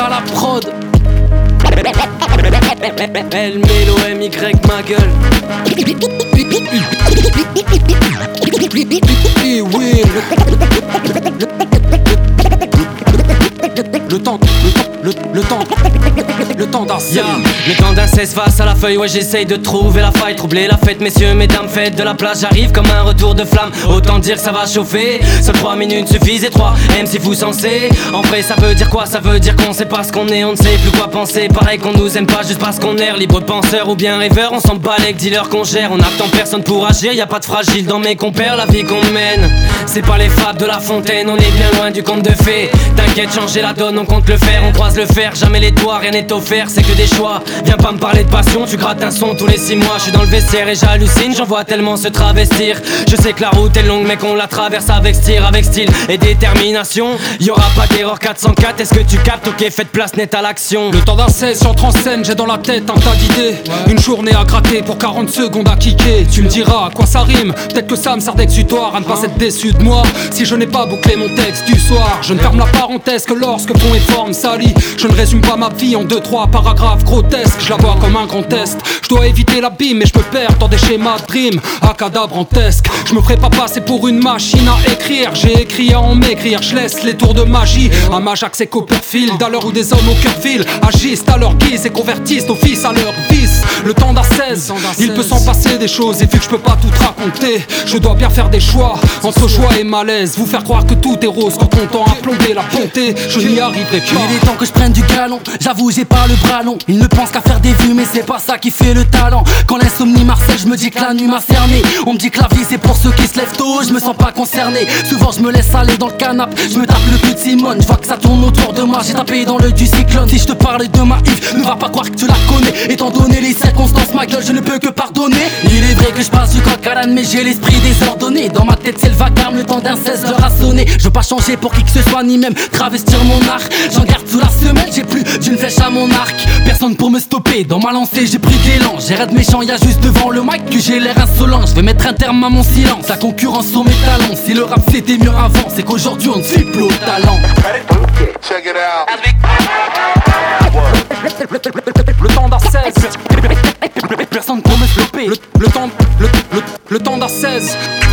à la prod. L-M-Y ma gueule. Oui, le temps d'un cesse. Le temps d'un cesse face à la feuille, ouais j'essaye de trouver la faille. Troubler la fête, messieurs, mesdames, faites de la place. J'arrive comme un retour de flamme, autant dire que ça va chauffer. Seules 3 minutes suffisent et 3 MC fous censés. En vrai ça veut dire quoi? Ça veut dire qu'on sait pas ce qu'on est, on ne sait plus quoi penser. Pareil qu'on nous aime pas juste parce qu'on erre. Libre penseur ou bien rêveur, on s'en bat les dealers qu'on gère. On attend personne pour agir, y a pas de fragile dans mes compères. La vie qu'on mène, c'est pas les fables de La Fontaine. On est bien loin du conte de fées. T'inquiète, changer la donne, on compte le faire. On croise le fer, jamais les toits, rien n'est offert, c'est que des choix. Viens pas me parler de passion, tu grattes un son tous les 6 mois. Je suis dans le vestiaire et j'hallucine, j'en vois tellement se travestir. Je sais que la route est longue mais qu'on la traverse avec style et détermination. Y'aura pas d'erreur 404, est-ce que tu captes? Ok, faites place nette à l'action. Le temps d'un 16, j'entre en scène, j'ai dans la tête un tas d'idées. Une journée à gratter pour 40 secondes à kicker. Tu me diras à quoi ça rime, peut-être que ça me sert d'exutoire à ne pas être déçu de moi. Si je n'ai pas bouclé mon texte du soir, je ne ferme la parenthèse que lorsque fond et forme s'allient. Je ne résume pas ma vie en 2-3 paragraphes grotesques, je la vois comme un grand test. Je dois éviter l'abîme et je me perds dans des schémas de dream acadabrantesques. Je me ferai pas passer pour une machine à écrire. J'ai écrit à en m'écrire, je laisse les tours de magie à Majax et Copperfield, à l'heure où des hommes au cœur vil agissent à leur guise et convertissent nos fils à leur vice. Le temps d'un 16, il peut s'en passer des choses. Et vu que je peux pas tout raconter, je dois bien faire des choix entre joie et malaise. Vous faire croire que tout est rose quand on tend à plomber la bonté, je n'y arriverai pas. Il est temps que je prenne du galon, j'avoue j'ai pas le bras long. Il ne pense qu'à faire des vues mais c'est pas ça qui fait le talent. Quand l'insomnie m'harcèle, je me dis que la nuit m'a cerné. On me dit que la vie c'est pour ceux qui se lèvent tôt, je me sens pas concerné. Souvent je me laisse aller dans le canapé, je me tape le cul de Simone. Je vois que ça tourne autour de moi, j'ai tapé dans le du cyclone. Si je te parlais de ma Yves, ne va pas croire que tu la connais. Étant donné les circonstances, ma gueule, je ne peux que pardonner. Il est vrai que je passe du coq à l'âne mais j'ai l'esprit désordonné. Dans ma tête c'est le vacarme, le temps d'un 16 heures a sonné. Je veux pas changer pour qui que ce soit ni même travestir mon art. J'en garde sous la semelle, j'ai plus d'une flèche à mon arc. Personne pour me stopper, dans ma lancée j'ai pris de l'élan. J'ai raide méchant, y'a juste devant le mic que j'ai l'air insolent. Je vais mettre un terme à mon silence, la concurrence sur mes talons. Si le rap c'était mieux avant, c'est qu'aujourd'hui on ne suit plus au talent. Check it out. Le temps d'un 16, personne pour me stopper. Le temps d'un 16.